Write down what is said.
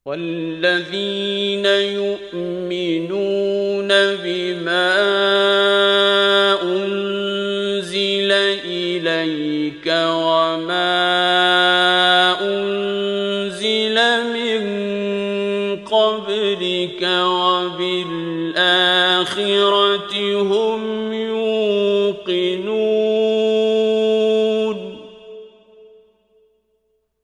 والذين يؤمنون بما أنزل إليك وما أنزل من قبلك وبالآخرة هم